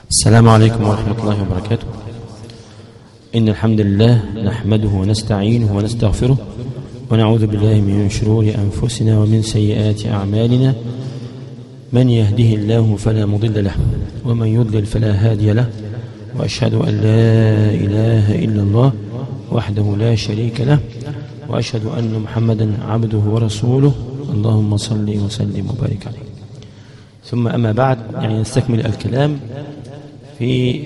السلام عليكم ورحمة الله وبركاته. إن الحمد لله نحمده ونستعينه ونستغفره ونعوذ بالله من شرور أنفسنا ومن سيئات أعمالنا. من يهده الله فلا مضل له ومن يضلل فلا هادي له، وأشهد أن لا إله إلا الله وحده لا شريك له، وأشهد أن محمدا عبده ورسوله. اللهم صل وسلم وبارك عليه. ثم أما بعد، يعني نستكمل الكلام في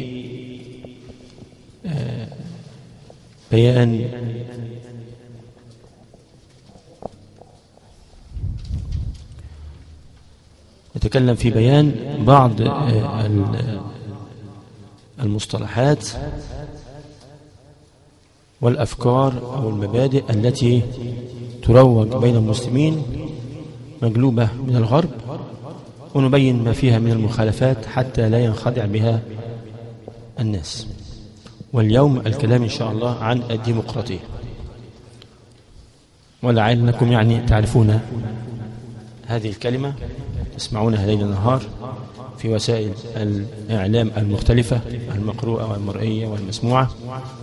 بيان نتكلم في بيان بعض المصطلحات والأفكار أو المبادئ التي تروج بين المسلمين مجلوبة من الغرب، ونبين ما فيها من المخالفات حتى لا ينخدع بها الناس. واليوم الكلام إن شاء الله عن الديمقراطية، ولعلكم يعني تعرفون هذه الكلمة، تسمعونها ليل نهار في وسائل الإعلام المختلفة المقروءة والمرئية والمسموعة،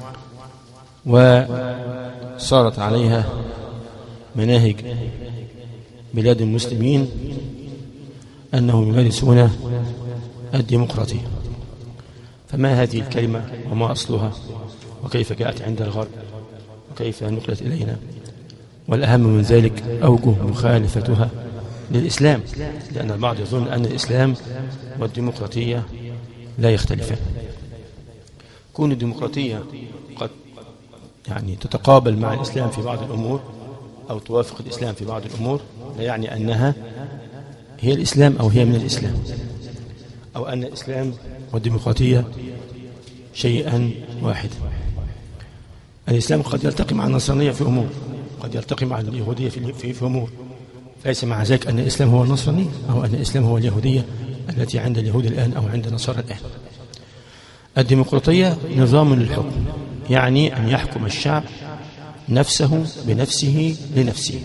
وصارت عليها مناهج بلاد المسلمين أنهم يمارسون الديمقراطية. فما هذه الكلمة وما أصلها وكيف جاءت عند الغرب وكيف نقلت إلينا، والأهم من ذلك أوجه مخالفتها للإسلام، لأن البعض يظن أن الإسلام والديمقراطية لا يختلفان. كون الديمقراطية قد يعني تتقابل مع الإسلام في بعض الأمور أو توافق الإسلام في بعض الأمور، لا يعني أنها هي الإسلام أو هي من الإسلام، أو أن الإسلام والديمقراطية شيئا واحدا. الإسلام قد يلتقي مع النصرانية في أمور، قد يلتقي مع اليهودية في أمور، ليس مع ذلك أن الإسلام هو النصرانية أو أن الإسلام هو اليهودية التي عند اليهود الآن أو عند النصارى الآن. الديمقراطية نظام للحكم، يعني أن يحكم الشعب نفسه بنفسه لنفسه،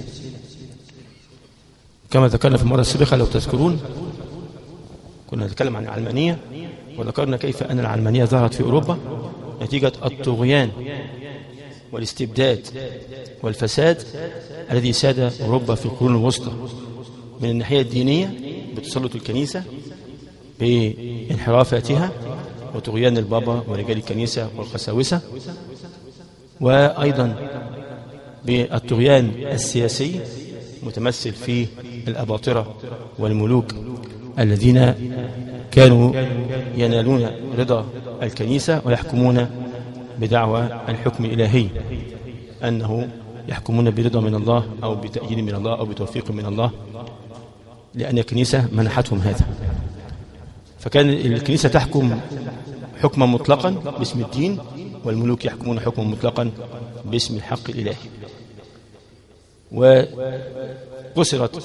كما ذكرنا في المرة السابقة. لو تذكرون كنا نتكلم عن العلمانية، وذكرنا كيف أن العلمانية ظهرت في أوروبا نتيجة الطغيان والاستبداد والفساد الذي ساد أوروبا في القرون الوسطى، من الناحية الدينية بتسلط الكنيسة بانحرافاتها وطغيان البابا ورجال الكنيسة والقساوسة، وأيضا بالطغيان السياسي متمثل في الأباطرة والملوك الذين كانوا ينالون رضا الكنيسة ويحكمون بدعوى الحكم الإلهي، أنه يحكمون برضا من الله أو بتأييد من الله أو بتوفيق من الله، لأن الكنيسة منحتهم هذا. فكان الكنيسة تحكم حكما مطلقا باسم الدين، والملوك يحكمون حكما مطلقا باسم الحق الإلهي. وقصرت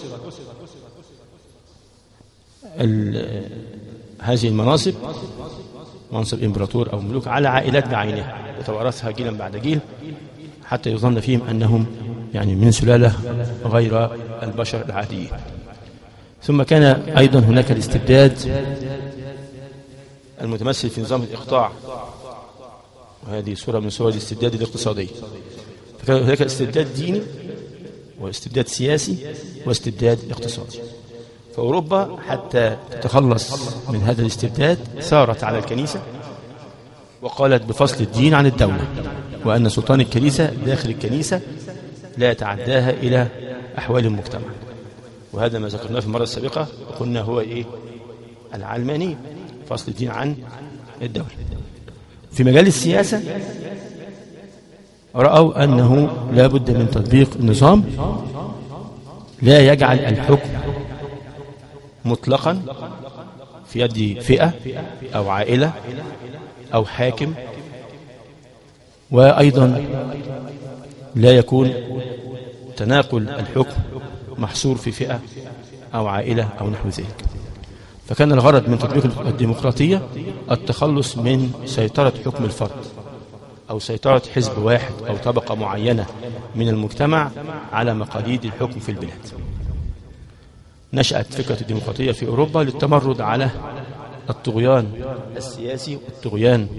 هذه المناصب، منصب إمبراطور أو ملوك، على عائلات بعينها يتوارثها جيلا بعد جيل، حتى يظن فيهم أنهم يعني من سلالة غير البشر العاديين. ثم كان أيضا هناك الاستبداد المتمثل في نظام الإقطاع، وهذه صورة من صور الاستبداد الاقتصادي. فكان هناك استبداد ديني واستبداد سياسي واستبداد اقتصادي. فأوروبا حتى تتخلص من هذا الاستبداد ثارت على الكنيسة وقالت بفصل الدين عن الدولة، وأن سلطان الكنيسة داخل الكنيسة لا يتعداها إلى أحوال المجتمع. وهذا ما ذكرناه في المرة السابقة وقلنا هو العلمانية، فصل الدين عن الدولة. في مجال السياسة رأوا أنه لا بد من تطبيق نظام لا يجعل الحكم مطلقا في يد فئة أو عائلة أو حاكم، وأيضا لا يكون تناقل الحكم محصور في فئة أو عائلة أو نحو ذلك. فكان الغرض من تطبيق الديمقراطية التخلص من سيطرة حكم الفرد أو سيطرة حزب واحد أو طبقة معينة من المجتمع على مقاليد الحكم في البلاد. نشأت فكرة الديمقراطية في أوروبا للتمرد على الطغيان السياسي والطغيان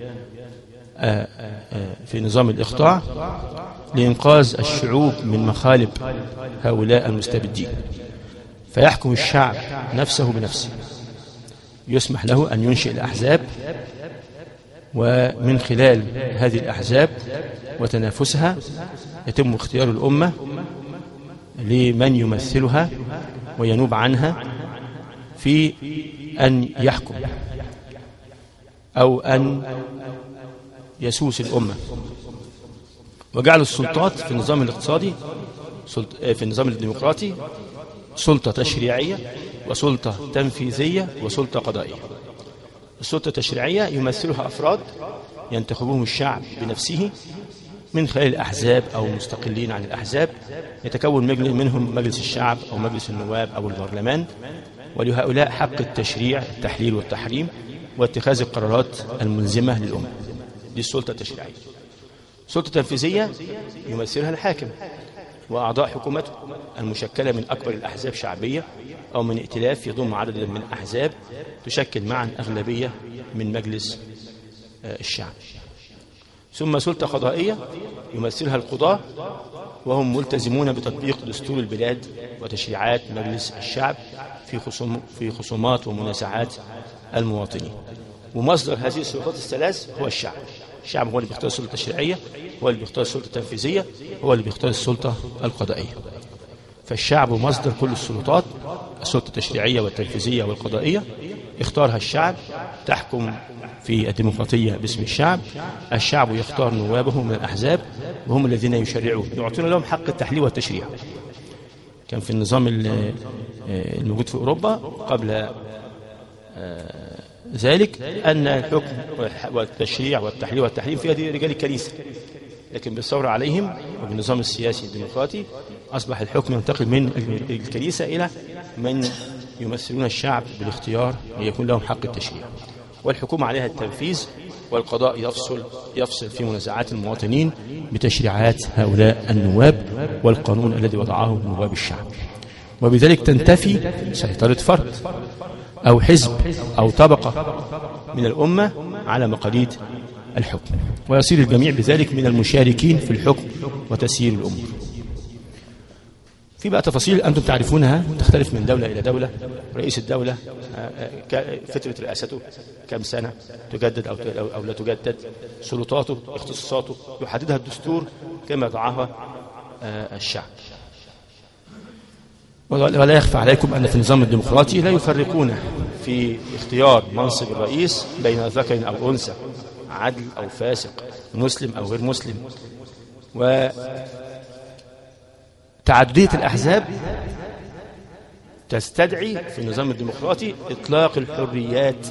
في نظام الإقطاع لإنقاذ الشعوب من مخالب هؤلاء المستبدين، فيحكم الشعب نفسه بنفسه، يسمح له أن ينشئ الأحزاب، ومن خلال هذه الأحزاب وتنافسها يتم اختيار الأمة لمن يمثلها وينوب عنها في أن يحكم أو أن يسوس الأمة. وجعل السلطات في النظام الاقتصادي في النظام الديمقراطي سلطة تشريعية وسلطة تنفيذية وسلطة قضائية. السلطة التشريعية يمثلها أفراد ينتخبهم الشعب بنفسه من خلال الأحزاب أو مستقلين عن الأحزاب، يتكون منهم مجلس الشعب أو مجلس النواب أو البرلمان، ولهؤلاء حق التشريع التحليل والتحريم واتخاذ القرارات الملزمة للأمة. دي السلطة التشريعية. السلطة التنفيذية يمثلها الحاكم وأعضاء حكومته المشكلة من أكبر الأحزاب شعبية أو من ائتلاف يضم عددا من الأحزاب تشكل معا أغلبية من مجلس الشعب. ثم سلطة قضائية يمثلها القضاة، وهم ملتزمون بتطبيق دستور البلاد وتشريعات مجلس الشعب في خصومات ومنازعات المواطنين. ومصدر هذه السلطات الثلاث هو الشعب. الشعب هو اللي بيختار السلطة التشريعية، هو اللي بيختار السلطة التنفيذية، هو اللي بيختار السلطة القضائية. فالشعب مصدر كل السلطات، السلطة التشريعية والتنفيذية والقضائية اختارها الشعب، تحكم في الديمقراطية باسم الشعب. الشعب يختار نوابه من الأحزاب وهم الذين يشرعون، يعطون لهم حق التحليل والتشريع. كان في النظام الموجود في أوروبا قبل ذلك أن الحكم والتشريع والتحليل والتحريم في هذه رجال الكنيسة، لكن بالثورة عليهم وبالنظام السياسي الديمقراطي أصبح الحكم ينتقل من الكنيسة إلى من يمثلون الشعب بالاختيار ويكون لهم حق التشريع. والحكومة عليها التنفيذ، والقضاء يفصل في منازعات المواطنين بتشريعات هؤلاء النواب والقانون الذي وضعه نواب الشعب. وبذلك تنتفي سيطرة فرد أو حزب أو طبقة من الأمة على مقاليد الحكم، ويصير الجميع بذلك من المشاركين في الحكم وتسيير الأمور. في بقى تفاصيل أنتم تعرفونها تختلف من دولة إلى دولة. رئيس الدولة فترة رئاسته كم سنة، تجدد أو لا تجدد، سلطاته اختصاصاته يحددها الدستور كما ضعها الشعب. ولا يخفى عليكم أن في النظام الديمقراطي لا يفرقون في اختيار منصب الرئيس بين ذكر أو أنثى، عدل أو فاسق، مسلم أو غير مسلم. وتعددية الأحزاب تستدعي في النظام الديمقراطي إطلاق الحريات،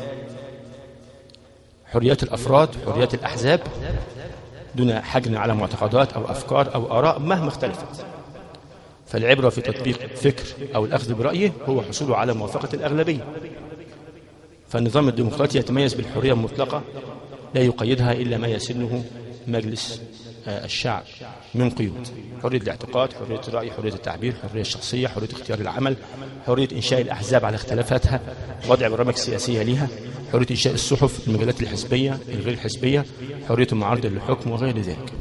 حريات الأفراد، حريات الأحزاب، دون حجر على معتقدات أو أفكار أو آراء مهما اختلفت. فالعبرة في تطبيق فكر أو الأخذ برأيه هو حصوله على موافقة الأغلبية. فالنظام الديمقراطي يتميز بالحرية المطلقة لا يقيدها إلا ما يسنه مجلس الشعب من قيود: حرية الاعتقاد، حرية الرأي، حرية التعبير، حرية الشخصية، حرية اختيار العمل، حرية إنشاء الأحزاب على اختلافاتها، وضع برامج سياسية لها، حرية إنشاء الصحف، المجلات الحزبية الغير حزبية، حرية المعارضة للحكم وغير ذلك.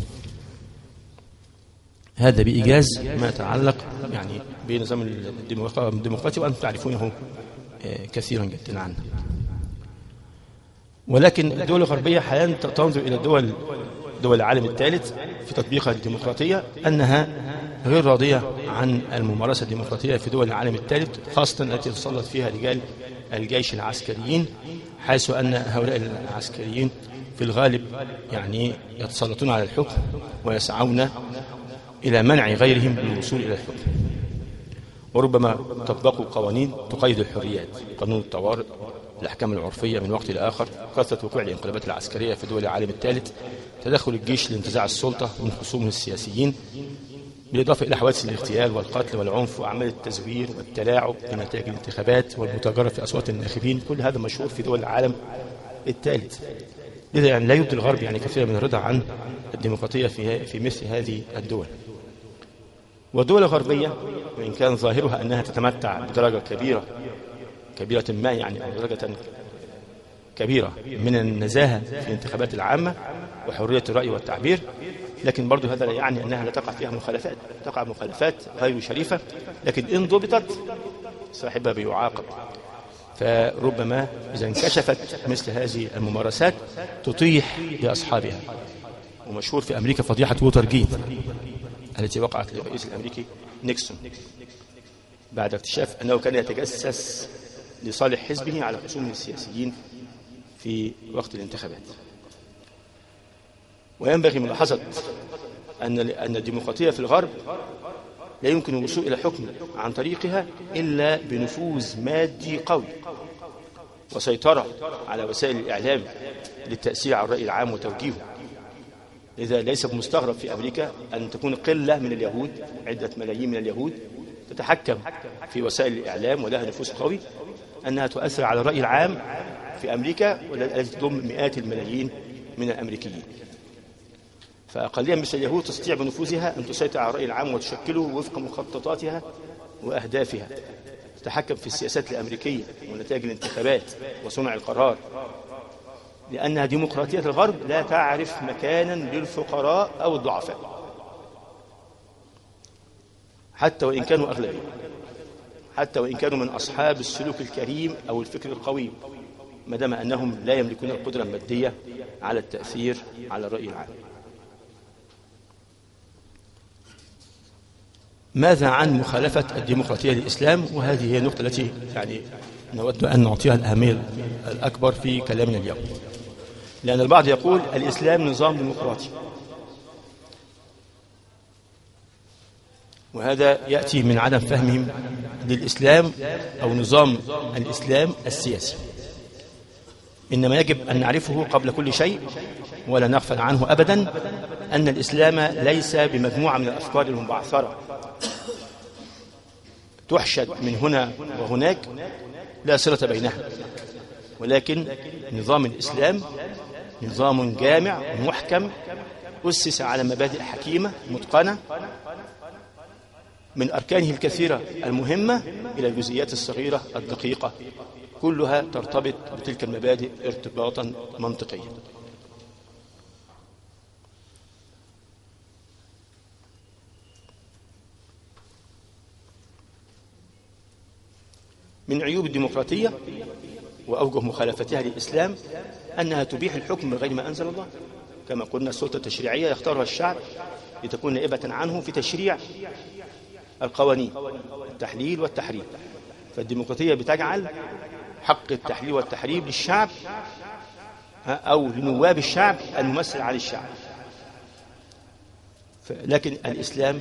هذا بإيجاز ما يتعلق يعني بنظام الديمقراطي، وأنتم تعرفونه كثيرا جدا عنه. ولكن الدول الغربية حاليا تنظر إلى دول العالم الثالث في تطبيقها الديمقراطية أنها غير راضية عن الممارسة الديمقراطية في دول العالم الثالث، خاصة التي تسلط فيها رجال الجيش العسكريين، حيث أن هؤلاء العسكريين في الغالب يعني يتسلطون على الحكم ويسعون إلى منع غيرهم من الوصول إلى الحكم. وربما طبقوا قوانين تقيد الحريات، قانون الطوارئ، الأحكام العرفية من وقت لآخر، كثرة وقوع الانقلابات العسكرية في دول العالم الثالث، تدخل الجيش لانتزاع السلطة من خصومه السياسيين، بالإضافة إلى حوادث الاغتيال والقتل والعنف وأعمال التزوير والتلاعب بنتائج الانتخابات والمتاجرة في أصوات الناخبين. كل هذا مشهور في دول العالم الثالث. لذا يعني لا يبدو الغرب يعني كثيرا من الرضا عن الديمقراطية في مثل هذه الدول. والدول الغربية وإن كان ظاهرها أنها تتمتع بدرجة كبيرة كبيرة ما يعني، أو درجة كبيرة من النزاهة في الانتخابات العامة وحرية الرأي والتعبير، لكن برضو هذا لا يعني أنها لا تقع فيها مخالفات، تقع مخالفات غير شريفة، لكن إن ضبطت صاحبها بيعاقب. فربما إذا انكشفت مثل هذه الممارسات تطيح لأصحابها. ومشهور في أمريكا فضيحة ووتر جيت التي وقعت للرئيس الأمريكي نيكسون بعد اكتشاف أنه كان يتجسس لصالح حزبه على خصومه السياسيين في وقت الانتخابات. وينبغي ملاحظة أن الديمقراطية في الغرب لا يمكن الوصول إلى حكم عن طريقها إلا بنفوذ مادي قوي وسيطرة على وسائل الإعلام للتأثير على الرأي العام وتوجيهه. لذا ليس بمستغرب في أمريكا أن تكون قلة من اليهود، عدة ملايين من اليهود تتحكم في وسائل الإعلام ولها نفوذ قوي، أنها تؤثر على الرأي العام في أمريكا والتي تضم مئات الملايين من الأمريكيين. فأقلية مثل اليهود تستطيع بنفوذها أن تسيطر على الرأي العام وتشكله وفق مخططاتها وأهدافها، تتحكم في السياسات الأمريكية ونتائج الانتخابات وصنع القرار، لأنها ديمقراطية الغرب لا تعرف مكانا للفقراء أو الضعفاء حتى وإن كانوا أغلبية، حتى وإن كانوا من أصحاب السلوك الكريم أو الفكر القوي، ما دام أنهم لا يملكون القدرة المادية على التأثير على الرأي العام. ماذا عن مخالفة الديمقراطية للإسلام؟ وهذه هي النقطة التي يعني نود أن نعطيها الأهمية الأكبر في كلامنا اليوم، لأن البعض يقول الإسلام نظام ديمقراطي، وهذا يأتي من عدم فهمهم للإسلام أو نظام الإسلام السياسي. إنما يجب أن نعرفه قبل كل شيء ولا نغفل عنه أبدا أن الإسلام ليس بمجموعة من الأفكار المبعثرة تحشد من هنا وهناك لا صلة بينها، ولكن نظام الإسلام نظام جامع محكم أسس على مبادئ حكيمة متقنة من أركانه الكثيرة المهمة إلى الجزئيات الصغيرة الدقيقة، كلها ترتبط بتلك المبادئ ارتباطا منطقيا. من عيوب الديمقراطية وأوجه مخالفتها للإسلام أنها تبيح الحكم بغير ما أنزل الله. كما قلنا السلطة التشريعية يختارها الشعب لتكون نائبة عنه في تشريع القوانين، التحليل والتحريم. فالديمقراطية بتجعل حق التحليل والتحريم للشعب أو لنواب الشعب الممثل عن الشعب. لكن الإسلام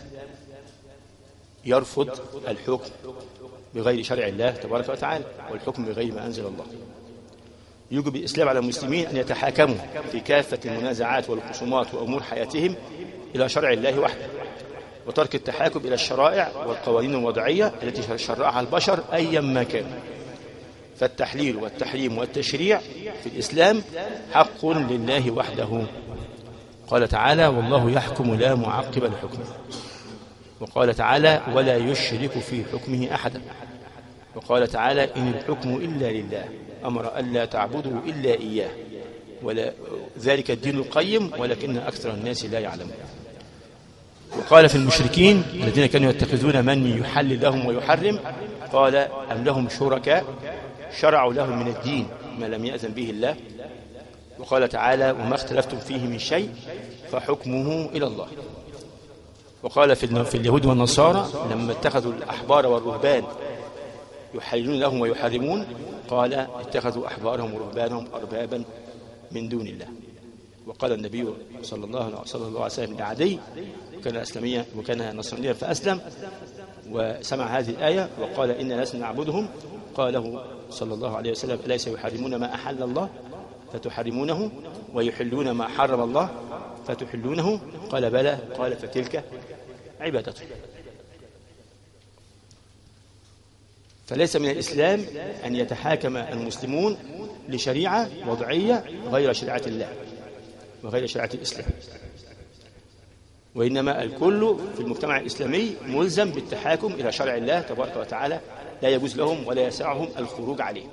يرفض الحكم بغير شرع الله تبارك وتعالى والحكم بغير ما أنزل الله. يجب الإسلام على المسلمين أن يتحاكموا في كافة المنازعات والخصومات وأمور حياتهم إلى شرع الله وحده، وترك التحاكم إلى الشرائع والقوانين الوضعية التي شرعها البشر أيا ما كان. فالتحليل والتحريم والتشريع في الإسلام حق لله وحده. قال تعالى: والله يحكم لا معقب لحكمه. وقال تعالى: ولا يشرك في حكمه أحدا. وقال تعالى: إن الحكم إلا لله أمر ألا تعبدوا إلا إياه ذلك الدين القيم ولكن أكثر الناس لا يعلمون. وقال في المشركين الذين كانوا يتخذون من يحلل لهم ويحرم قال: أم لهم شركاء شرعوا لهم من الدين ما لم يأذن به الله. وقال تعالى: وما اختلفتم فيه من شيء فحكمه إلى الله. وقال في اليهود والنصارى لما اتخذوا الأحبار والرهبان يحللون لهم ويحرمون قال: اتخذوا أحبارهم ورهبانهم أربابا من دون الله. وقال النبي صلى الله عليه وسلم لعدي كان إسلاميا وكان نصرانيا فأسلم وسمع هذه الآية وقال: إن لسنا نعبدهم. قال له صلى الله عليه وسلم: أليس يحرمون ما أحل الله فتحرمونه ويحلون ما حرم الله فتحلونه؟ قال: بلى. قال: فتلك عبادته. فليس من الإسلام أن يتحاكم المسلمون لشريعة وضعية غير شريعة الله وغير شريعة الإسلام، وإنما الكل في المجتمع الإسلامي ملزم بالتحاكم إلى شرع الله تبارك وتعالى لا يجوز لهم ولا يسعهم الخروج عليه.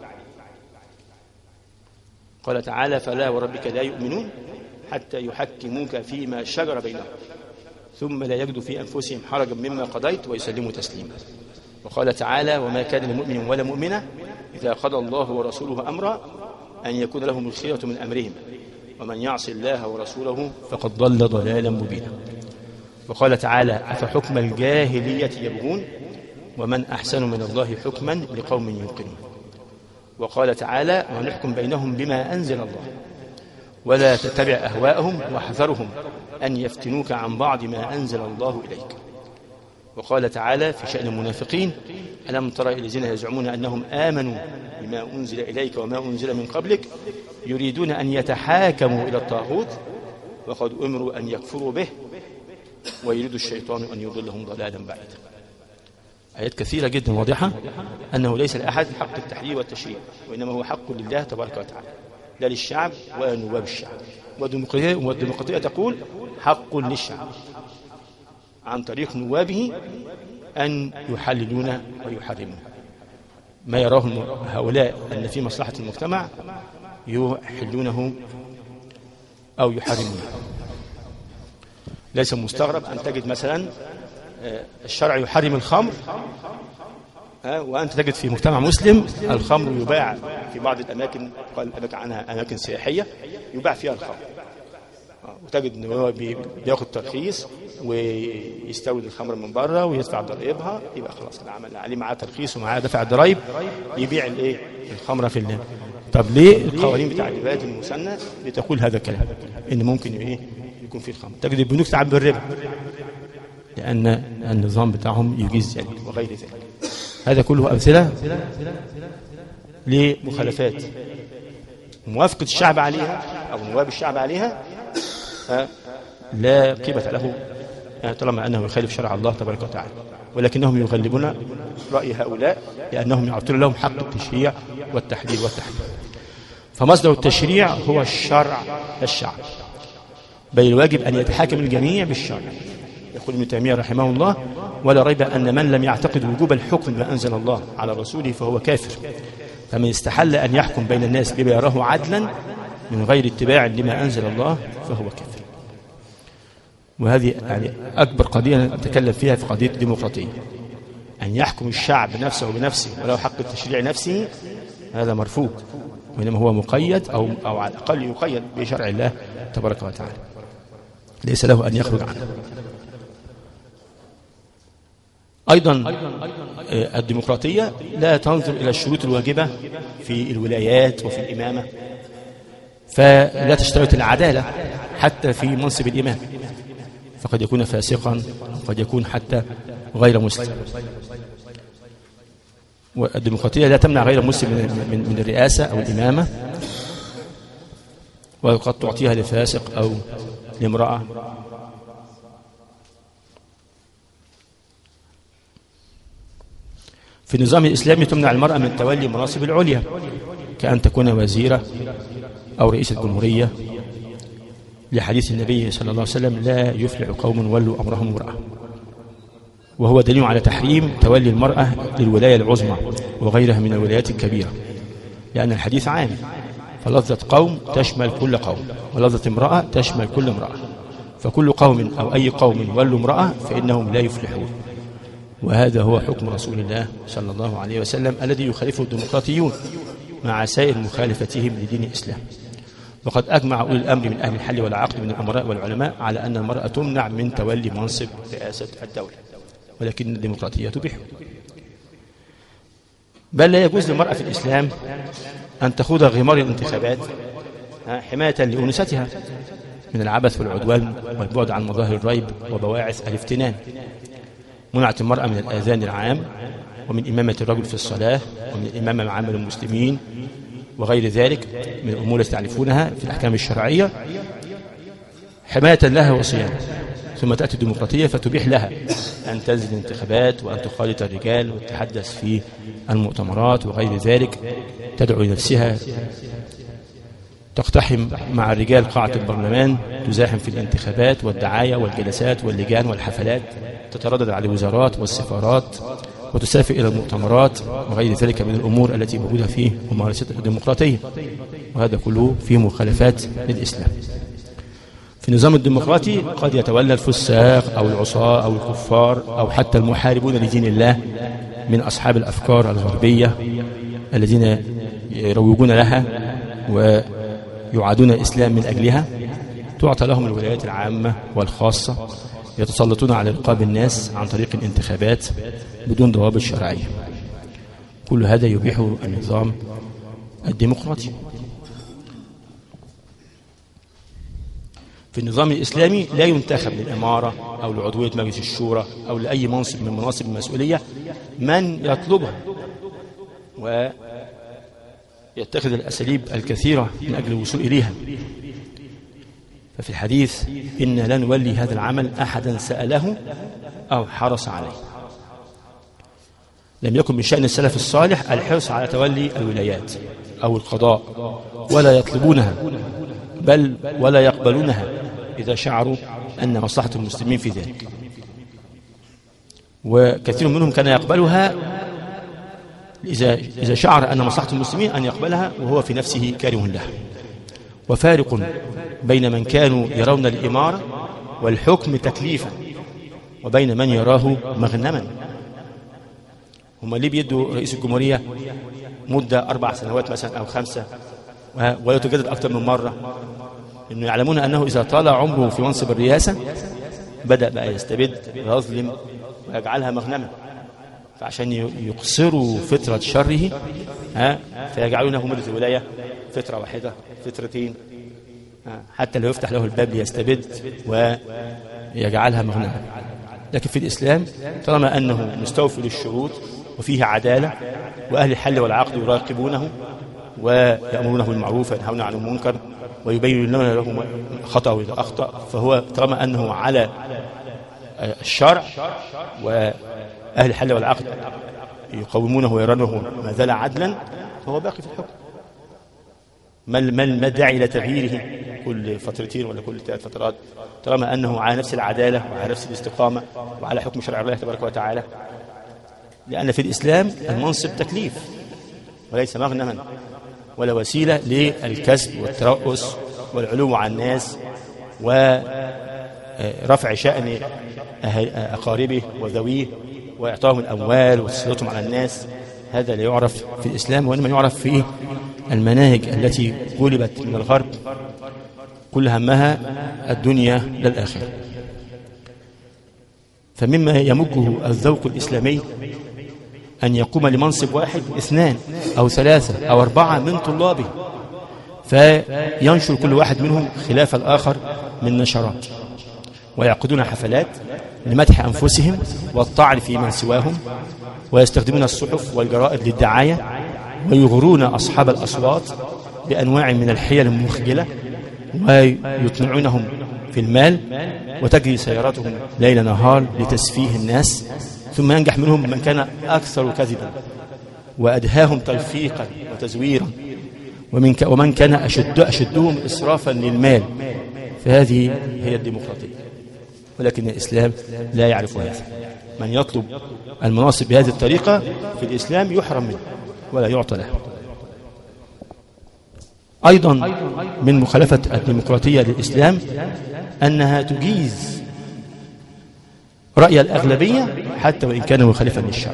قال تعالى: فلا وربك لا يؤمنون حتى يحكموك فيما شجر بينهم ثم لا يجدوا في أنفسهم حرجا مما قضيت ويسلموا تسليما. وقال تعالى: وما كان لمؤمن ولا مؤمنة إذا قضى الله ورسوله أمرا أن يكون لهم الخيرة من أمرهم ومن يعص الله ورسوله فقد ضل ضلالا مبينا. وقال تعالى: أفحكم الجاهلية يبغون ومن أحسن من الله حكما لقوم يوقنون. وقال تعالى: ونحكم بينهم بما أنزل الله ولا تتبع أهواءهم واحذرهم أن يفتنوك عن بعض ما أنزل الله إليك. وقال تعالى في شأن المنافقين: ألم تر إلى الذين يزعمون أنهم آمنوا بما أنزل إليك وما أنزل من قبلك يريدون أن يتحاكموا إلى الطاغوت وقد أمروا أن يكفروا به ويريد الشيطان أن يضلهم ضلالا بعيدا. آيات كثيرة جدا واضحة أنه ليس لأحد حق التحليل والتشريع، وإنما هو حق لله تبارك وتعالى، لا للشعب ولا نواب الشعب. والديمقراطية تقول حق للشعب عن طريق نوابه أن يحللون ويحرمون ما يراه هؤلاء أن في مصلحة المجتمع يحلونه أو يحرمونه. ليس مستغرب أن تجد مثلا الشرع يحرم الخمر وأنت تجد في مجتمع مسلم الخمر يباع في بعض الأماكن، قال الأماكن عنها أماكن سياحية يباع فيها الخمر، وتجد أنه بياخد ترخيص ويستورد الخمر من بره ويدفع ضرائبها، يبقى خلاص العمل عليه معاه ترخيص ومعاه دفع ضرائب يبيع الخمره في الله. طب ليه القوانين بتاع البلاد المسنة بتقول هذا الكلام ان ممكن يكون في الخمر؟ تجد البنوك تعبي بالربا لان النظام بتاعهم يجيز ذلك وغير ذلك. هذا كله امثله لمخالفات موافقه الشعب عليها او نواب الشعب عليها لا قيمة له طالما أنه يخالف شرع الله تبارك وتعالى، ولكنهم يغلبون رأي هؤلاء لأنهم يعطون لهم حق التشريع والتحليل والتحليل. فمصدر التشريع هو الشرع الشعب، بل الواجب أن يتحاكم الجميع بالشرع. يقول ابن تيمية رحمه الله: ولا ريب أن من لم يعتقد وجوب الحكم بما أنزل الله على رسوله فهو كافر، فمن استحل أن يحكم بين الناس بما يراه عدلا من غير اتباع لما أنزل الله فهو كافر. وهذه يعني أكبر قضية نتكلم فيها في قضية الديمقراطية، أن يحكم الشعب نفسه بنفسه ولو حق التشريع نفسه، هذا مرفوض، وإنما هو مقيد أو على الأقل يقيد بشرع الله تبارك وتعالى، ليس له أن يخرج عنه. أيضا الديمقراطية لا تنظر إلى الشروط الواجبة في الولايات وفي الإمامة، فلا تشترط العدالة حتى في منصب الإمام، فقد يكون فاسقا وقد يكون حتى غير مسلم. والديمقراطية لا تمنع غير مسلم من الرئاسة أو الإمامة، وقد تعطيها لفاسق أو لامرأة. في النظام الإسلامي تمنع المرأة من تولي المناصب العليا كأن تكون وزيرة أو رئيسة جمهورية، لحديث النبي صلى الله عليه وسلم: لا يفلح قوم ولوا أمرهم امرأة. وهو دليل على تحريم تولي المرأة للولاية العظمى وغيرها من الولايات الكبيرة، لأن الحديث عام، فلفظة قوم تشمل كل قوم، ولفظة امرأة تشمل كل امرأة، فكل قوم أو أي قوم ولوا امرأة فإنهم لا يفلحون. وهذا هو حكم رسول الله صلى الله عليه وسلم الذي يخالفه الديمقراطيون مع سائر مخالفتهم لدين الإسلام. وقد أجمع أولي الأمر من أهل الحل والعقد من الأمراء والعلماء على أن المرأة تمنع من تولي منصب رئاسة الدولة، ولكن الديمقراطية تبيح. بل لا يجوز للمرأة في الإسلام أن تخوض غمار الانتخابات حماية لأنوثتها من العبث والعدوان والبعد عن مظاهر الريب وبواعث الافتنان. منعت المرأة من الآذان العام ومن إمامة الرجل في الصلاة ومن الإمامة مع عامل المسلمين وغير ذلك من الأمور التي تعرفونها في الأحكام الشرعية حماية لها وصيانة. ثم تأتي الديمقراطية فتبيح لها أن تنزل الانتخابات وأن تخالط الرجال وتتحدث في المؤتمرات وغير ذلك، تدعو لنفسها تقتحم مع الرجال قاعة البرلمان، تزاحم في الانتخابات والدعاية والجلسات واللجان والحفلات، تتردد على الوزارات والسفارات وتسافر إلى المؤتمرات وغير ذلك من الأمور التي موجودة في ممارسة الديمقراطية، وهذا كله فيه مخالفات للإسلام. في النظام الديمقراطي قد يتولى الفساق أو العصاة أو الكفار أو حتى المحاربون لدين الله من أصحاب الأفكار الغربية الذين يروجون لها ويعادون الإسلام من أجلها، تعطى لهم الولايات العامة والخاصة، يتسلطون على رقاب الناس عن طريق الانتخابات بدون ضوابط شرعية. كل هذا يبيحه النظام الديمقراطي. في النظام الإسلامي لا ينتخب للإمارة أو لعضوية مجلس الشورى أو لأي منصب من مناصب المسؤولية من يطلبها، ويتخذ الأساليب الكثيرة من أجل الوصول إليها. ففي الحديث: إن لا نولي هذا العمل أحدا سأله أو حرص عليه. لم يكن من شأن السلف الصالح الحرص على تولي الولايات أو القضاء، ولا يطلبونها بل ولا يقبلونها إذا شعروا أن مصلحة المسلمين في ذلك، وكثير منهم كان يقبلها إذا شعر أن مصلحة المسلمين أن يقبلها وهو في نفسه كاره لها. وفارق بين من كانوا يرون الإمارة والحكم تكليفا وبين من يراه مغنما. هم اللي بيدوا رئيس الجمهورية مدة 4 سنوات مثلا أو 5، ويتجدد أكثر من مرة، إنه يعلمون أنه إذا طال عمره في منصب الرئاسة بدأ بقى يستبد ويظلم ويجعلها مغنما، فعشان يقصروا فترة شره فيجعلونه مدة الولاية فترة واحدة، فترتين، حتى لو يفتح له الباب ليستبد ويجعلها مغنما. لكن في الإسلام طالما أنه مستوفي للشروط وفيه عدالة وأهل الحل والعقد يراقبونه ويأمرونه بالمعروف وينهون عن المنكر ويبينون له خطأ وإذا أخطأ، فهو طالما أنه على الشرع وأهل الحل والعقد يقومونه ويرونه ما زال عدلا فهو باقي في الحكم. ما الداعي إلى تغييره كل فترتين ولا كل 3 فترات طالما أنه على نفس العدالة وعلى نفس الاستقامة وعلى حكم شرع الله تبارك وتعالى؟ لأن في الإسلام المنصب تكليف وليس مغنما ولا وسيلة للكسب والترأس والعلو على الناس ورفع شأن أقاربه وذويه وإعطاهم الأموال وتسلطهم على الناس. هذا لا يعرف في الإسلام، وإنما يعرف في المناهج التي جلبت من الغرب كل همها الدنيا للآخرة. فمما يمجه الذوق الإسلامي أن يقوم لمنصب واحد 2 أو 3 أو 4 من طلابه، فينشر كل واحد منهم خلاف الآخر من نشرات، ويعقدون حفلات لمدح أنفسهم والطعن في من سواهم، ويستخدمون الصحف والجرائد للدعاية، ويغرون أصحاب الأصوات بأنواع من الحيل المخجلة، ويطمعونهم في المال، وتجري سياراتهم ليل نهار لتسفيه الناس. ثم ينجح منهم من كان أكثر كذبا وأدهاهم تلفيقا وتزويرا، ومن كان أشدهم إسرافا للمال. فهذه هي الديمقراطية، ولكن الإسلام لا يعرف هذا. من يطلب المناصب بهذه الطريقة في الإسلام يحرم منه ولا يعطى له. أيضا من مخالفة الديمقراطية للإسلام أنها تجيز رأي الأغلبية حتى وإن كان مخالفا للشرع.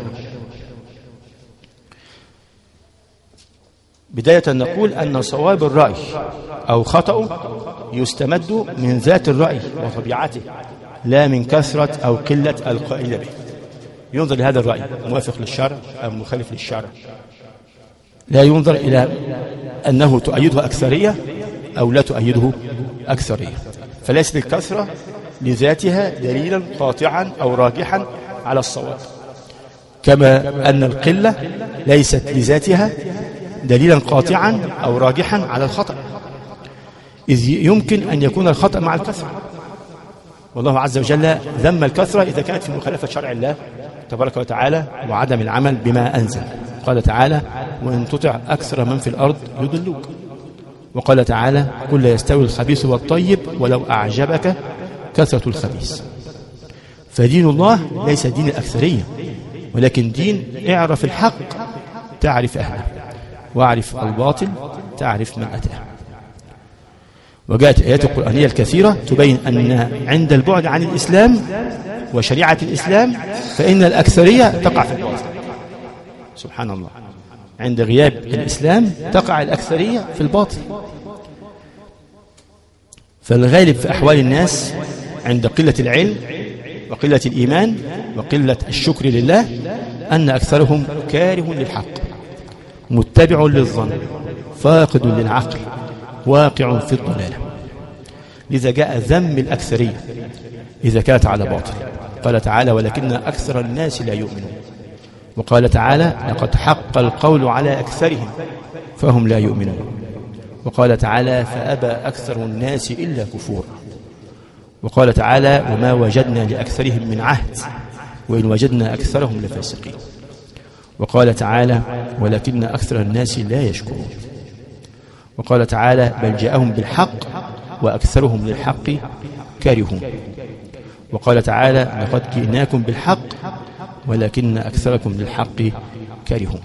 بداية نقول أن صواب الرأي أو خطأه يستمد من ذات الرأي وطبيعته، لا من كثرة أو قلة القائل به. ينظر لهذا الرأي موافق للشرع أو مخالف للشرع، لا ينظر إلى أنه تؤيده أكثرية أو لا تؤيده أكثرية. فليست الكثرة لذاتها دليلا قاطعا أو راجحا على الصواب، كما أن القلة ليست لذاتها دليلا قاطعا أو راجحا على الخطأ، إذ يمكن أن يكون الخطأ مع الكثرة. والله عز وجل ذم الكثرة إذا كانت في مخالفة شرع الله تبارك وتعالى وعدم العمل بما أنزل. قال تعالى: وإن تطع أكثر من في الأرض يضلوك. وقال تعالى: قل لا يستوي الخبيث والطيب ولو أعجبك كثرة الخبيث. فدين الله ليس دين الأكثرية، ولكن دين اعرف الحق تعرف أهله، واعرف الباطل تعرف من أتاه. وجاءت آيات القرآنية الكثيرة تبين أن عند البعد عن الإسلام وشريعة الإسلام فإن الأكثرية تقع في الباطل. سبحان الله، عند غياب الإسلام تقع الأكثرية في الباطل. فالغالب في أحوال الناس عند قلة العلم وقلة الإيمان وقلة الشكر لله أن أكثرهم كاره للحق، متبع للظن، فاقد للعقل، واقع في الضلالة. لذا جاء ذم الأكثرية إذا كانت على باطل. قال تعالى: ولكن أكثر الناس لا يؤمنون. وقال تعالى: لقد حق القول على أكثرهم فهم لا يؤمنون. وقال تعالى: فأبى أكثر الناس إلا كفورا. وقال تعالى: وما وجدنا لأكثرهم من عهد وإن وجدنا أكثرهم لفاسقين. وقال تعالى: ولكن أكثر الناس لا يشكرون. وقال تعالى: بل جاءهم بالحق وأكثرهم للحق كارهون. وقال تعالى: لقد جئناكم بالحق ولكن أكثركم للحق كارهون.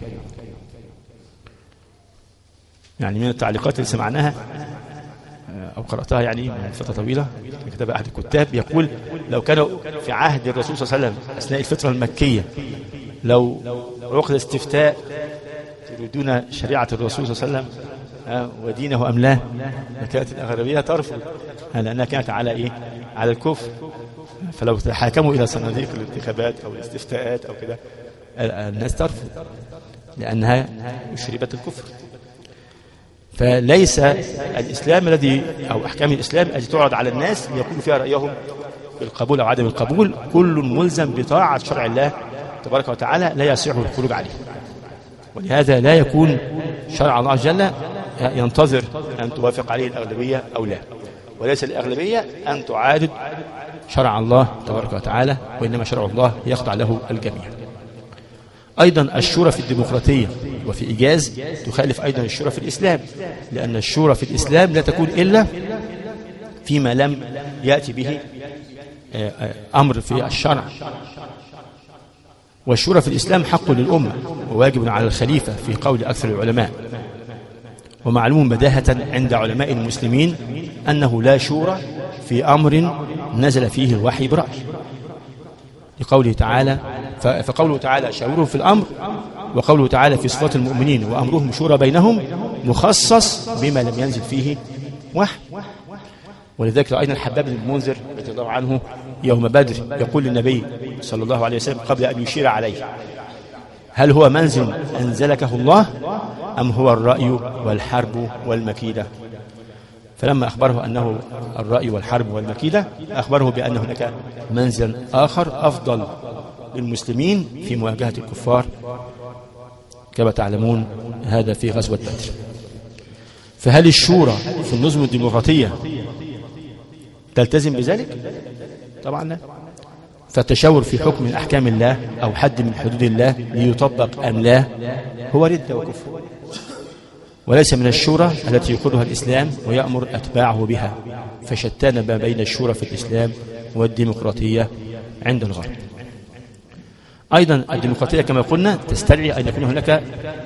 يعني من التعليقات اللي سمعناها أو قرأتها يعني من فترة طويلة كتب أحد الكتاب يقول: لو كانوا في عهد الرسول صلى الله عليه وسلم أثناء الفترة المكية لو عقد استفتاء تريدون شريعة الرسول صلى الله عليه وسلم ودينه أم لا، كانت الأغلبية ترفض، لأنها كانت على إيه؟ على الكفر. فلو تحاكموا إلى صناديق الانتخابات أو الاستفتاءات أو كده الناس ترفض لأنها شربت الكفر. فليس الإسلام الذي أو أحكام الإسلام التي تعرض على الناس يكون فيها رأيهم بالقبول أو عدم القبول، كل ملزم بطاعة شرع الله تبارك وتعالى لا يسعه الخروج عليه. ولهذا لا يكون شرع الله عز وجل ينتظر أن توافق عليه الأغلبية أو لا، وليس الأغلبية أن تعادد شرع الله تبارك وتعالى، وإنما شرع الله يخضع له الجميع. أيضا الشورى في الديمقراطية وفي إيجاز تخالف أيضا الشورى في الإسلام، لأن الشورى في الإسلام لا تكون إلا فيما لم يأتي به أمر في الشرع. والشورى في الإسلام حق للأمة وواجب على الخليفة في قول أكثر العلماء. ومعلوم بداهة عند علماء المسلمين أنه لا شورى في أمر نزل فيه الوحي برأي، لقوله تعالى فقوله تعالى: شاورهم في الأمر، وقوله تعالى في صفات المؤمنين: وأمرهم شورى بينهم، مخصص بما لم ينزل فيه وحي. ولذلك رأينا الحباب بن المنذر رضي الله عنه يوم بدر يقول للنبي صلى الله عليه وسلم قبل أن يشير عليه: هل هو منزل أنزلكه الله أم هو الرأي والحرب والمكيدة؟ فلما أخبره أنه الرأي والحرب والمكيدة أخبره بأن هناك منزل آخر أفضل للمسلمين في مواجهة الكفار، كما تعلمون هذا في غزوة بدر. فهل الشورى في النظم الديمقراطية تلتزم بذلك؟ طبعا لا. فالتشاور في حكم من أحكام الله أو حد من حدود الله ليطبق أم لا هو ردة وكفر، وليس من الشورى التي يقرها الإسلام ويأمر أتباعه بها. فشتان ما بين الشورى في الإسلام والديمقراطية عند الغرب. أيضا الديمقراطية كما قلنا تستدعي أن يكون هناك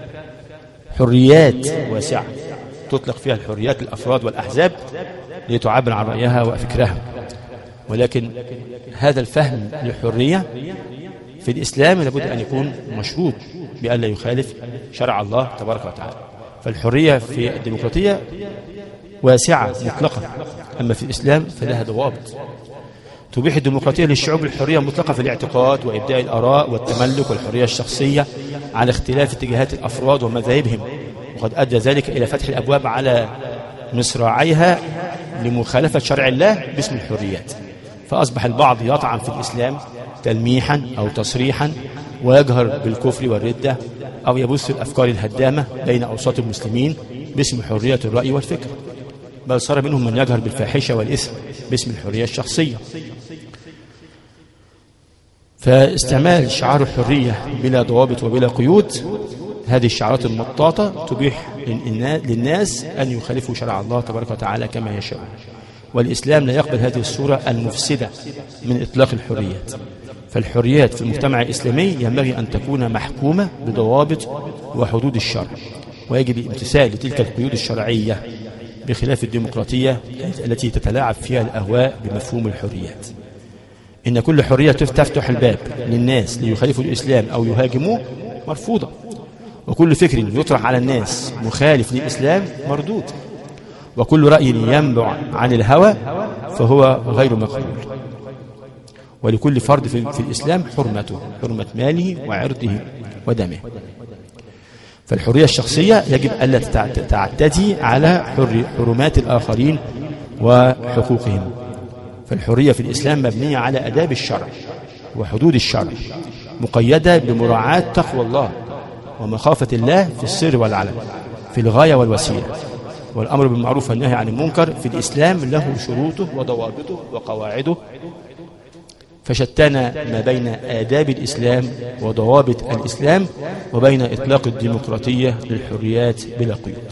حريات واسعة تطلق فيها الحريات الأفراد والأحزاب لتعبر عن رأيها وفكرها، ولكن هذا الفهم للحرية في الإسلام لابد أن يكون مشروط بأن لا يخالف شرع الله تبارك وتعالى. فالحرية في الديمقراطية واسعة مطلقة، أما في الإسلام فلها ضوابط. تبيح الديمقراطية للشعوب الحرية المطلقة في الاعتقاد وإبداء الآراء والتملك والحرية الشخصية على اختلاف اتجاهات الأفراد ومذاهبهم، وقد أدى ذلك إلى فتح الأبواب على مصراعيها لمخالفة شرع الله باسم الحريات. فأصبح البعض يطعن في الإسلام تلميحا أو تصريحا ويجهر بالكفر والردة، أو يبث الأفكار الهدامة بين أوساط المسلمين باسم حرية الرأي والفكر، بل صار منهم من يجهر بالفاحشة والإثم باسم الحرية الشخصية. فاستعمال شعار الحرية بلا ضوابط وبلا قيود، هذه الشعارات المطاطة تبيح للناس أن يخالفوا شرع الله تبارك وتعالى كما يشاء. والإسلام لا يقبل هذه الصورة المفسدة من إطلاق الحريات، فالحريات في المجتمع الإسلامي ينبغي أن تكون محكومة بضوابط وحدود الشرع، ويجب الامتثال لتلك القيود الشرعية بخلاف الديمقراطية التي تتلاعب فيها الأهواء بمفهوم الحريات. إن كل حرية تفتح الباب للناس ليخالفوا الإسلام أو يهاجموه مرفوضة، وكل فكر يطرح على الناس مخالف للإسلام مردود، وكل رأي ينبع عن الهوى فهو غير مقبول. ولكل فرد في الإسلام حرمته، حرمة ماله وعرضه ودمه. فالحرية الشخصية يجب ألا تعتدي على حرمات الآخرين وحقوقهم. فالحرية في الإسلام مبنية على آداب الشرع وحدود الشرع، مقيدة بمراعاة تقوى الله ومخافة الله في السر والعلن، في الغاية والوسيلة. والأمر بالمعروف والنهي عن المنكر في الإسلام له شروطه وضوابطه وقواعده، فشتان ما بين آداب الإسلام وضوابط الإسلام وبين إطلاق الديمقراطية للحريات بلا قيود.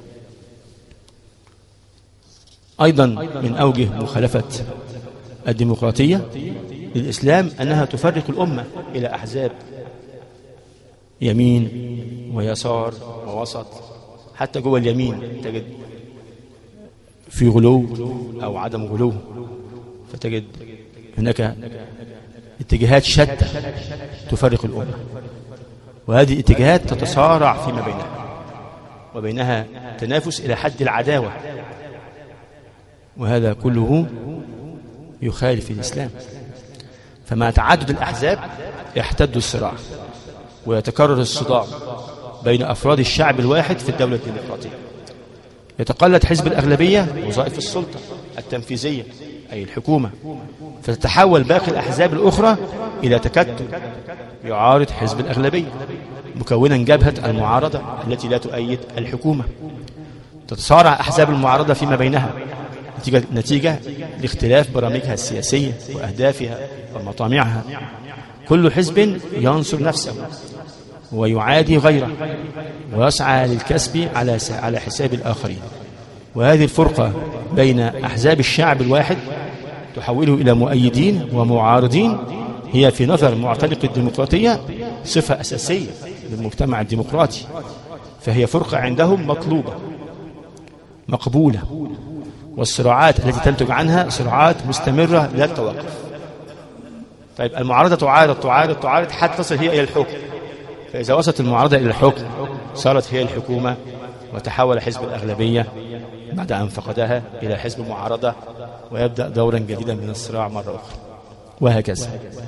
أيضا من أوجه مخالفة الديمقراطية للإسلام أنها تفرق الأمة إلى أحزاب، يمين ويسار ووسط. حتى جوه اليمين تجد في غلو أو عدم غلو، فتجد هناك اتجاهات شتى تفرق الأمة، وهذه الاتجاهات تتصارع فيما بينها، وبينها تنافس إلى حد العداوة، وهذا كله يخالف الإسلام. فمع تعدد الأحزاب يحتد الصراع ويتكرر الصدام بين أفراد الشعب الواحد في الدولة الديمقراطية. يتقلد حزب الأغلبية وظائف السلطة التنفيذية أي الحكومة، فتتحول باقي الأحزاب الأخرى إلى تكتل يعارض حزب الأغلبية، مكونا جبهة المعارضة التي لا تؤيد الحكومة. تتصارع أحزاب المعارضة فيما بينها نتيجة لاختلاف برامجها السياسية وأهدافها ومطامعها. كل حزب ينصر نفسه ويعادي غيره ويسعى للكسب على حساب الآخرين. وهذه الفرقة بين أحزاب الشعب الواحد تحوله إلى مؤيدين ومعارضين هي في نظر معتنق الديمقراطية صفة أساسية للمجتمع الديمقراطي، فهي فرقة عندهم مطلوبة مقبولة، والصراعات التي تنتج عنها صراعات مستمرة لا توقف. طيب المعارضة تعارض حتى تصل هي إلى الحكم، فإذا وصلت المعارضة إلى الحكم صارت هي الحكومة، وتحول حزب الأغلبية بعد أن فقدها إلى حزب المعارضة، ويبدأ دورا جديدا من الصراع مرة أخرى، وهكذا.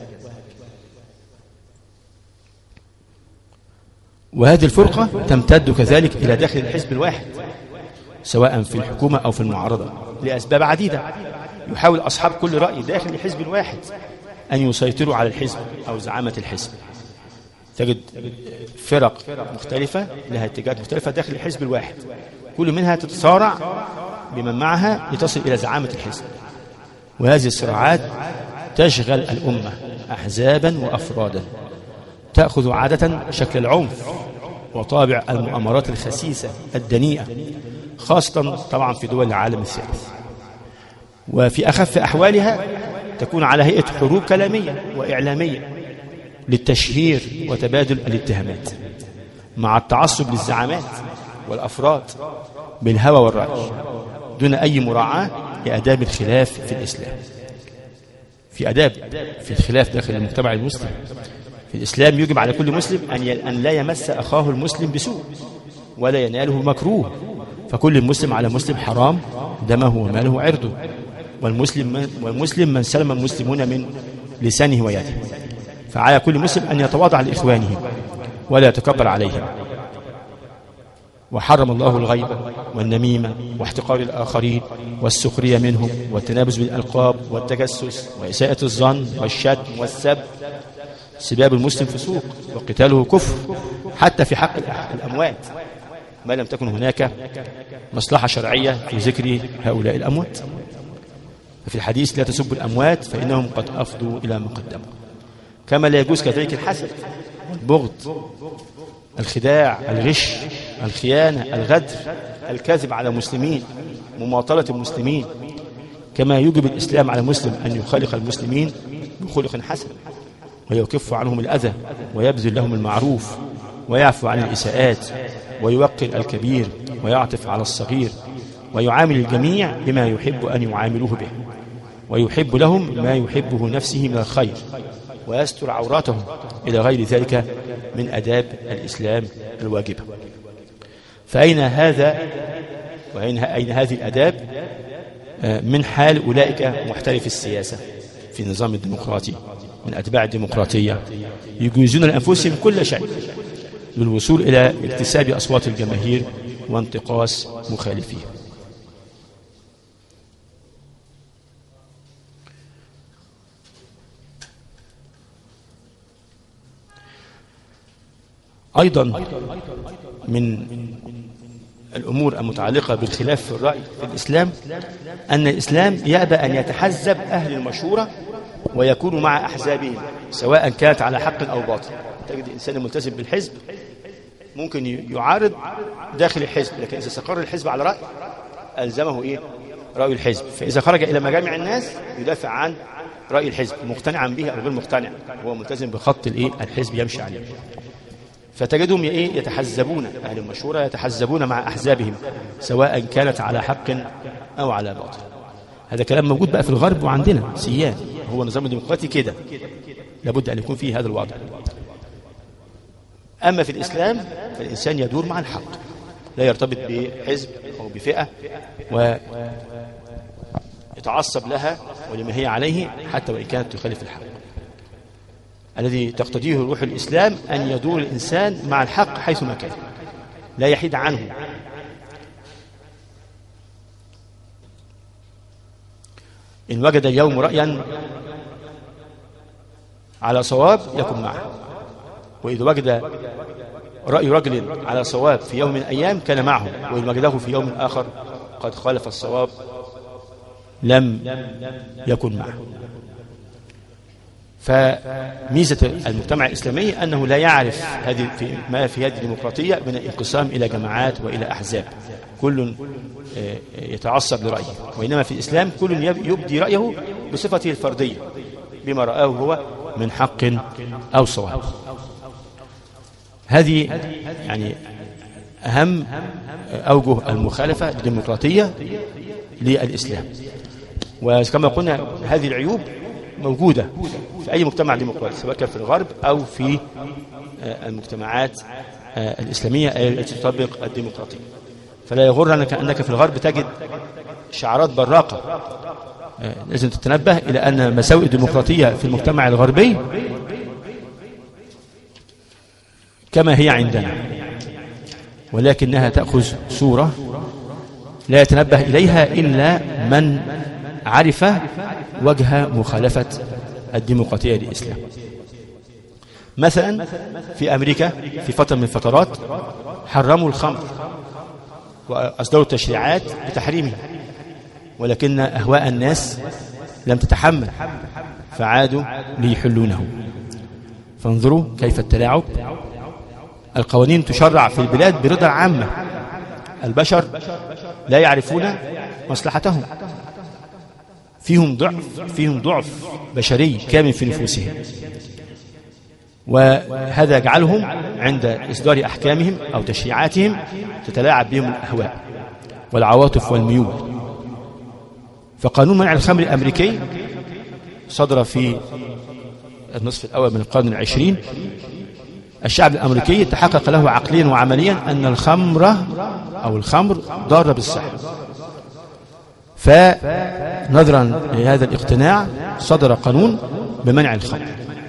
وهذه الفرقة تمتد كذلك إلى داخل الحزب الواحد سواء في الحكومة أو في المعارضة لأسباب عديدة. يحاول أصحاب كل رأي داخل الحزب الواحد أن يسيطروا على الحزب أو زعامة الحزب. تجد فرق مختلفة لها اتجاهات مختلفة داخل الحزب الواحد، كل منها تتصارع بمن معها لتصل إلى زعامة الحزب. وهذه الصراعات تشغل الأمة أحزابا وأفرادا، تأخذ عادة شكل العنف وطابع المؤامرات الخسيسة الدنيئة، خاصة طبعا في دول العالم الثالث. وفي أخف أحوالها تكون على هيئة حروب كلامية وإعلامية للتشهير وتبادل الاتهامات، مع التعصب للزعامات والأفراد بالهوى والرأي دون أي مراعاة لآداب الخلاف في الإسلام. في آداب في الخلاف داخل المجتمع المسلم في الإسلام يجب على كل مسلم أن لا يمس أخاه المسلم بسوء ولا يناله مكروه، فكل مسلم على مسلم حرام دمه وماله وعرضه، والمسلم من سلم المسلمون من لسانه ويده. فعلى كل مسلم أن يتواضع لإخوانه ولا يتكبر عليهم. وحرم الله الغيبة والنميمة واحتقار الآخرين والسخرية منهم والتنابز بالألقاب والتجسس وإساءة الظن والشتم والسب. سباب المسلم فسوق وقتاله كفر، حتى في حق الأموات ما لم تكن هناك مصلحة شرعية في ذكر هؤلاء الأموات. ففي الحديث لا تسبوا الأموات فإنهم قد أفضوا إلى ما قدموا. كما لا يجوز كذلك الحسد والبغض، الخداع، الغش، الخيانة، الغدر، الكذب على المسلمين، مماطلة المسلمين. كما يجب الإسلام على المسلم أن يخالق المسلمين بخلق حسن ويكف عنهم الأذى ويبذل لهم المعروف ويعفو عن الإساءات ويوقر الكبير ويعطف على الصغير ويعامل الجميع بما يحب أن يعاملوه به ويحب لهم ما يحبه نفسه من الخير ويستر عوراتهم إلى غير ذلك من أداب الإسلام الواجبة. فأين هذا أين هذه الأداب من حال أولئك محترف السياسة في النظام الديمقراطي من أتباع الديمقراطية يجيزون لأنفسهم كل شيء للوصول إلى اكتساب أصوات الجماهير وانتقاص مخالفيه. أيضا من الأمور المتعلقة بالخلاف في الرأي في الإسلام أن الإسلام يأبى أن يتحزب أهل المشورة ويكونوا مع أحزابهم سواء كانت على حق أو باطل. تجد الإنسان الملتزم بالحزب ممكن يعارض داخل الحزب، لكن إذا استقر الحزب على رأي ألزمه رأي الحزب. فإذا خرج إلى مجامع الناس يدافع عن رأي الحزب مقتنعا به أو غير مقتنع، هو ملتزم بخط الحزب يمشي عليه. فتجدهم يتحزبون أهل المشورة يتحزبون مع أحزابهم سواء كانت على حق أو على باطل. هذا كلام موجود بقى في الغرب وعندنا سيان، هو نظام الديمقراطي كده لابد أن يكون فيه هذا الوضع. أما في الإسلام فالإنسان يدور مع الحق، لا يرتبط بحزب أو بفئة ويتعصب لها ولما هي عليه حتى وإن كانت تخالف الحق. الذي تقتضيه روح الإسلام أن يدور الإنسان مع الحق حيثما كان، لا يحيد عنه. إن وجد اليوم رأيا على صواب يكن معه، وإذا وجد رأي رجل على صواب في يوم من الأيام كان معه، وإن وجده في يوم آخر قد خالف الصواب لم يكن معه. فميزة المجتمع الإسلامي أنه لا يعرف ما في هذه الديمقراطية من الانقسام إلى جماعات وإلى أحزاب، كل يتعصب لرأيه، وإنما في الإسلام كل يبدي رأيه بصفته الفردية بما رآه هو من حق أو صواب. هذه يعني أهم أوجه المخالفة الديمقراطية للإسلام. وكما قلنا هذه العيوب موجودة في أي مجتمع ديمقراطي سواء كان في الغرب أو في المجتمعات الإسلامية التي تطبق الديمقراطية. فلا يغرنك أنك في الغرب تجد شعارات براقة. لازم تتنبه إلى أن مساوئ الديمقراطية في المجتمع الغربي كما هي عندنا، ولكنها تأخذ صورة لا يتنبه إليها إلا من عرف وجه مخالفة الديمقراطية للإسلام. مثلا في أمريكا في فترة من الفترات حرموا الخمر وأصدروا التشريعات بتحريمه، ولكن أهواء الناس لم تتحمل فعادوا ليحلونه. فانظروا كيف التلاعب. القوانين تشرع في البلاد برضا عامة، البشر لا يعرفون مصلحتهم، فيهم ضعف بشري كامل في نفوسهم، وهذا يجعلهم عند إصدار أحكامهم أو تشريعاتهم تتلاعب بهم الأهواء والعواطف والميول. فقانون منع الخمر الأمريكي صدر في النصف الأول من القرن العشرين. الشعب الأمريكي تحقق له عقليا وعمليا أن الخمر ضارة بالصحة، فنظرا لهذا الاقتناع صدر قانون بمنع الخمر.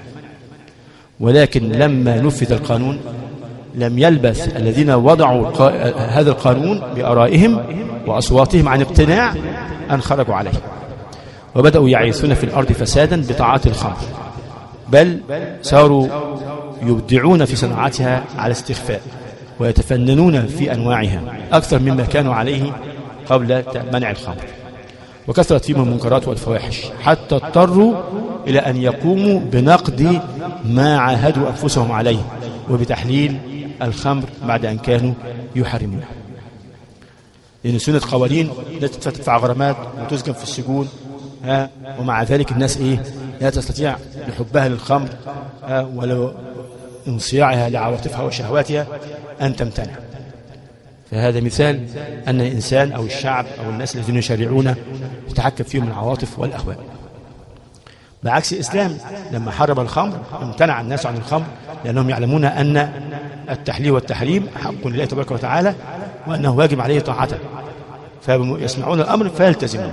ولكن لما نفذ القانون لم يلبث الذين وضعوا هذا القانون بآرائهم وأصواتهم عن اقتناع أن خرجوا عليه، وبدأوا يعيثون في الأرض فسادا بطاعات الخمر، بل صاروا يبدعون في صناعتها على استخفاء ويتفننون في أنواعها أكثر مما كانوا عليه قبل منع الخمر. وكثرت فيهم المنكرات والفواحش حتى اضطروا إلى أن يقوموا بنقد ما عاهدوا أنفسهم عليه وبتحليل الخمر بعد أن كانوا يحرمونه، لأن سنة قوانين لا تدفع غرامات وتسجن في السجون، ومع ذلك الناس لا تستطيع لحبها للخمر ولو انصياعها لعواطفها وشهواتها أن تمتنع. فهذا مثال أن الإنسان أو الشعب أو الناس الذين يشرعون يتحكم فيهم العواطف والأهواء. بعكس الإسلام لما حرم الخمر امتنع الناس عن الخمر لأنهم يعلمون أن التحليل والتحريم حق لله تبارك وتعالى وأنه واجب عليه طاعته، فيسمعون الأمر فيلتزمون.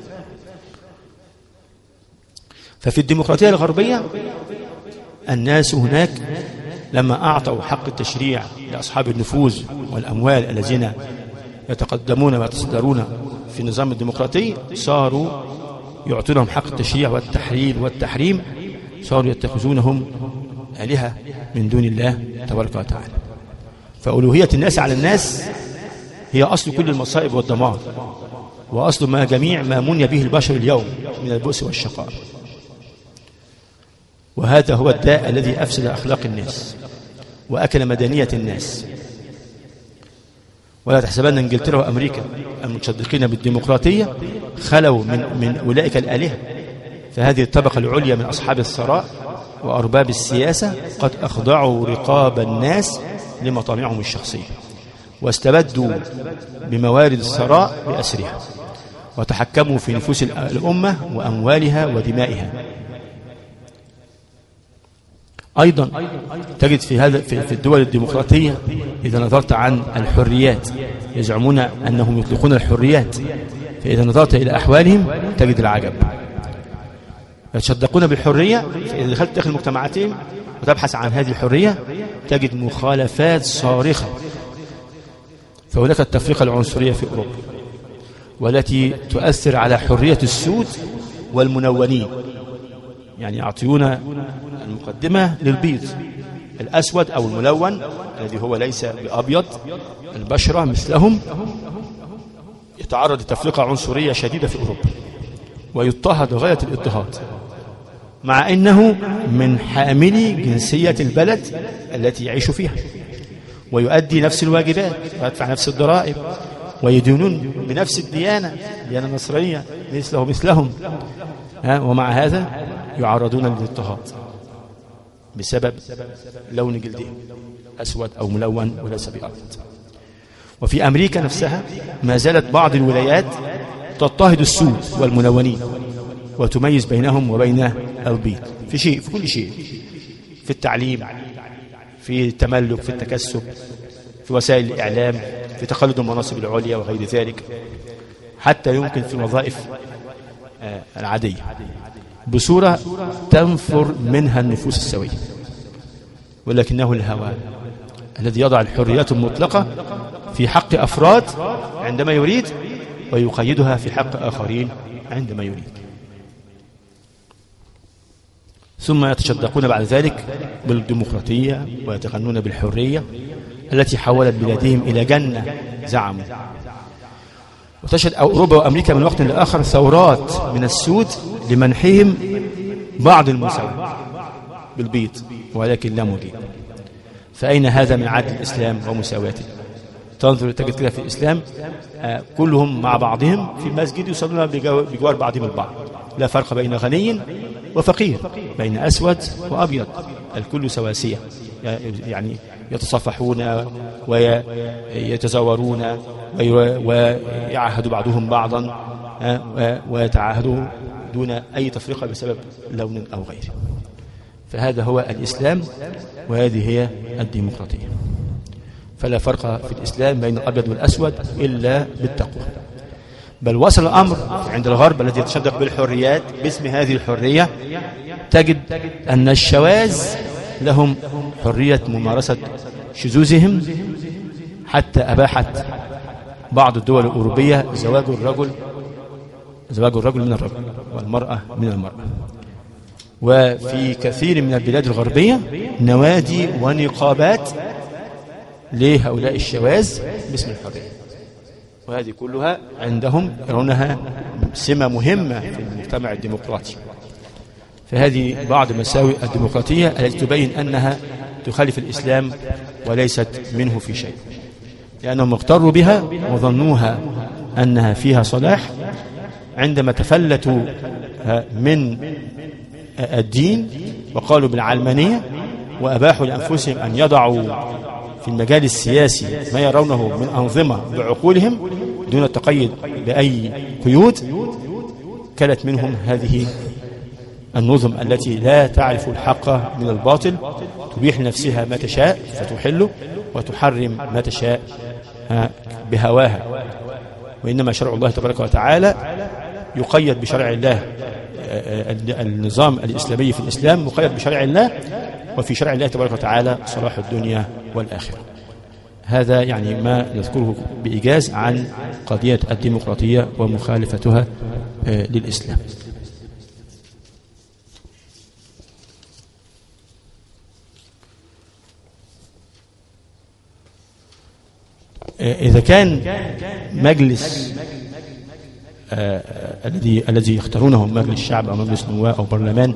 ففي الديمقراطية الغربية الناس هناك لما أعطوا حق التشريع لأصحاب النفوذ والأموال الذين يتقدمون ويتصدرون في النظام الديمقراطي صاروا يعطونهم حق التشريع والتحليل والتحريم، صاروا يتخذونهم آلهة من دون الله تبارك وتعالى. فألوهية الناس على الناس هي أصل كل المصائب والدمار، وأصل ما جميع ما مني به البشر اليوم من البؤس والشقاء. وهذا هو الداء الذي أفسد أخلاق الناس وأكل مدنية الناس. ولا تحسبن إنجلترا وأمريكا المتصدقين بالديمقراطية خلوا من أولئك الآلهة، فهذه الطبقة العليا من أصحاب الثراء وأرباب السياسة قد أخضعوا رقاب الناس لمطامعهم الشخصية، واستبدوا بموارد الثراء بأسرها، وتحكموا في نفوس الأمة وأموالها ودمائها. أيضا تجد في الدول الديمقراطية إذا نظرت عن الحريات يزعمون أنهم يطلقون الحريات، فإذا نظرت إلى أحوالهم تجد العجب. يتصدقون بالحرية، فإذا دخلت داخل مجتمعاتهم وتبحث عن هذه الحرية تجد مخالفات صارخة. فهناك التفرقة العنصرية في أوروبا والتي تؤثر على حرية السود والمنونين، يعني يعطيون المقدمة للبيض. الأسود أو الملون الذي هو ليس بأبيض البشرة مثلهم يتعرض لتفرقة عنصرية شديدة في أوروبا ويضطهد غاية الاضطهاد، مع أنه من حاملي جنسية البلد التي يعيش فيها، ويؤدي نفس الواجبات ويدفع نفس الضرائب ويدينون بنفس الديانة النصرانية مثلهم، ومع هذا يعرضون للاضطهاد بسبب لون جلدهم أسود أو ملون وليس بأبيض. وفي أمريكا نفسها ما زالت بعض الولايات تضطهد السود والملونين وتميز بينهم وبين البيض في كل شيء، في التعليم، في التملك، في التكسب، في وسائل الإعلام، في تقلد المناصب العليا وغير ذلك، حتى يمكن في الوظائف العادية بصورة تنفر منها النفوس السوية. ولكنه الهوى الذي يضع الحريات المطلقة في حق أفراد عندما يريد ويقيدها في حق آخرين عندما يريد. ثم يتشدقون بعد ذلك بالديمقراطية ويتغنون بالحرية التي حولت بلادهم إلى جنة زعموا. وتشهد أوروبا وأمريكا من وقت لآخر ثورات من السود لمنحهم بعض المساواة بالبيض، ولكن لا مجيب. فأين هذا من عدل الإسلام ومساواته؟ تنظر تجد كده في الإسلام كلهم مع بعضهم في المسجد يصلون بجوار بعضهم البعض، لا فرق بين غني وفقير، بين أسود وأبيض، الكل سواسية، يعني يتصافحون ويتزاورون ويعاهدوا بعضهم بعضا ويتعاهدوا دون أي تفرقة بسبب لون أو غيره. فهذا هو الإسلام وهذه هي الديمقراطية. فلا فرق في الإسلام بين الأبيض والأسود إلا بالتقوى. بل وصل الأمر عند الغرب الذي يتشدق بالحريات باسم هذه الحرية تجد أن الشواذ لهم حرية ممارسة شذوذهم، حتى أباحت بعض الدول الأوروبية زواج الرجل من الرجل والمرأة من المرأة. وفي كثير من البلاد الغربية نوادي ونقابات لهؤلاء الشواذ باسم الحرية، وهذه كلها عندهم يرونها سمة مهمة في المجتمع الديمقراطي. فهذه بعض مساوئ الديمقراطية التي تبين أنها تخالف الإسلام وليست منه في شيء، لأنهم اغتروا بها وظنوها أنها فيها صلاح عندما تفلتوا من الدين وقالوا بالعلمانية، وأباحوا لأنفسهم أن يضعوا في المجال السياسي ما يرونه من أنظمة بعقولهم دون التقيد بأي قيود، كانت منهم هذه النظم التي لا تعرف الحق من الباطل، تبيح لنفسها ما تشاء فتحله، وتحرم ما تشاء بهواها. وإنما شرع الله تبارك وتعالى يقيد بشرع الله. النظام الإسلامي في الإسلام مقيد بشرع الله، وفي شرع الله تبارك وتعالى صلاح الدنيا والآخرة. هذا يعني ما نذكره بإيجاز عن قضية الديمقراطية ومخالفتها للإسلام. إذا كان مجلس الذي يختارونه مجلس الشعب أو مجلس نواب أو برلمان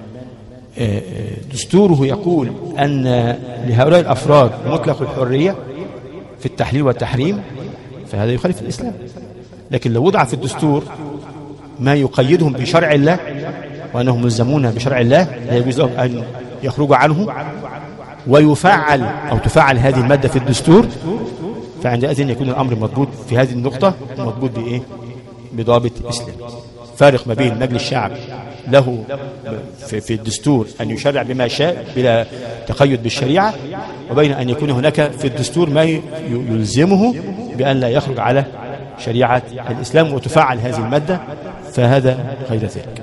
دستوره يقول أن لهؤلاء الأفراد مطلق الحرية في التحليل والتحريم، فهذا يخالف الإسلام. لكن لو وضع في الدستور ما يقيدهم بشرع الله وأنهم ملزمون بشرع الله لا يجوز لهم أن يخرجوا عنه، ويفعل أو تفعل هذه المادة في الدستور، فعندئذ يكون الأمر مضبوط في هذه النقطة، مضبوط بإيه؟ بضابط إسلامي. فارق ما بين مجلس الشعب له في الدستور أن يشرع بما شاء بلا تقيد بالشريعة، وبين أن يكون هناك في الدستور ما يلزمه بأن لا يخرج على شريعة الإسلام وتفعل هذه المادة، فهذا غير ذلك.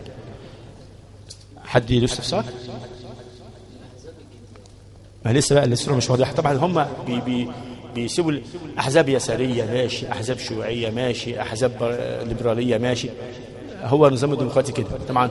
حد له استفسار؟ ما لسه بقى الصورة مش واضحة. طبعا هم بيسيبوا أحزاب يسارية ماشي، أحزاب شيوعية ماشي، أحزاب ليبرالية ماشي، هو نظام الديمقراطي كده. طبعا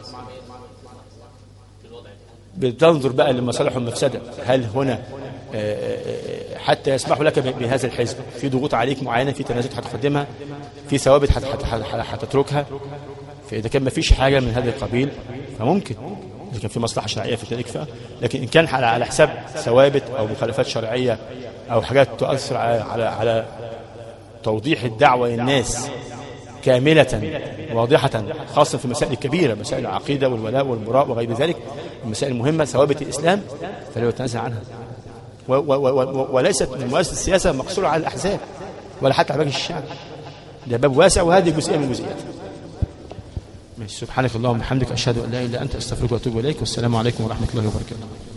بتنظر بقى لمصالح والمفسدة، هل هنا حتى يسمحوا لك بهذا الحزب في ضغوط عليك معينة، في تنازلات هتقدمها، في ثوابت هتتركها، فإذا كان ما فيش حاجة من هذا القبيل فممكن، إذا كان في مصلحة شرعية في ذلك لكن إن كان على حساب ثوابت أو مخالفات شرعية أو حاجات تؤثر على توضيح الدعوة للناس كاملة واضحة، خاصة في المسائل الكبيرة، مسائل العقيدة والولاء والبراء وغير ذلك، المسائل المهمة ثوابت الإسلام، فلا يتنازل عنها. وليست مؤسسة السياسة مقصورة على الأحزاب ولا حتى على باقي الشعب، ده باب واسع، وهذه جزئية من جزئيات. سبحانك اللهم وبحمدك، أشهد أن لا إله إلا أنت، أستغفرك وأتوب إليك، والسلام عليكم ورحمة الله وبركاته.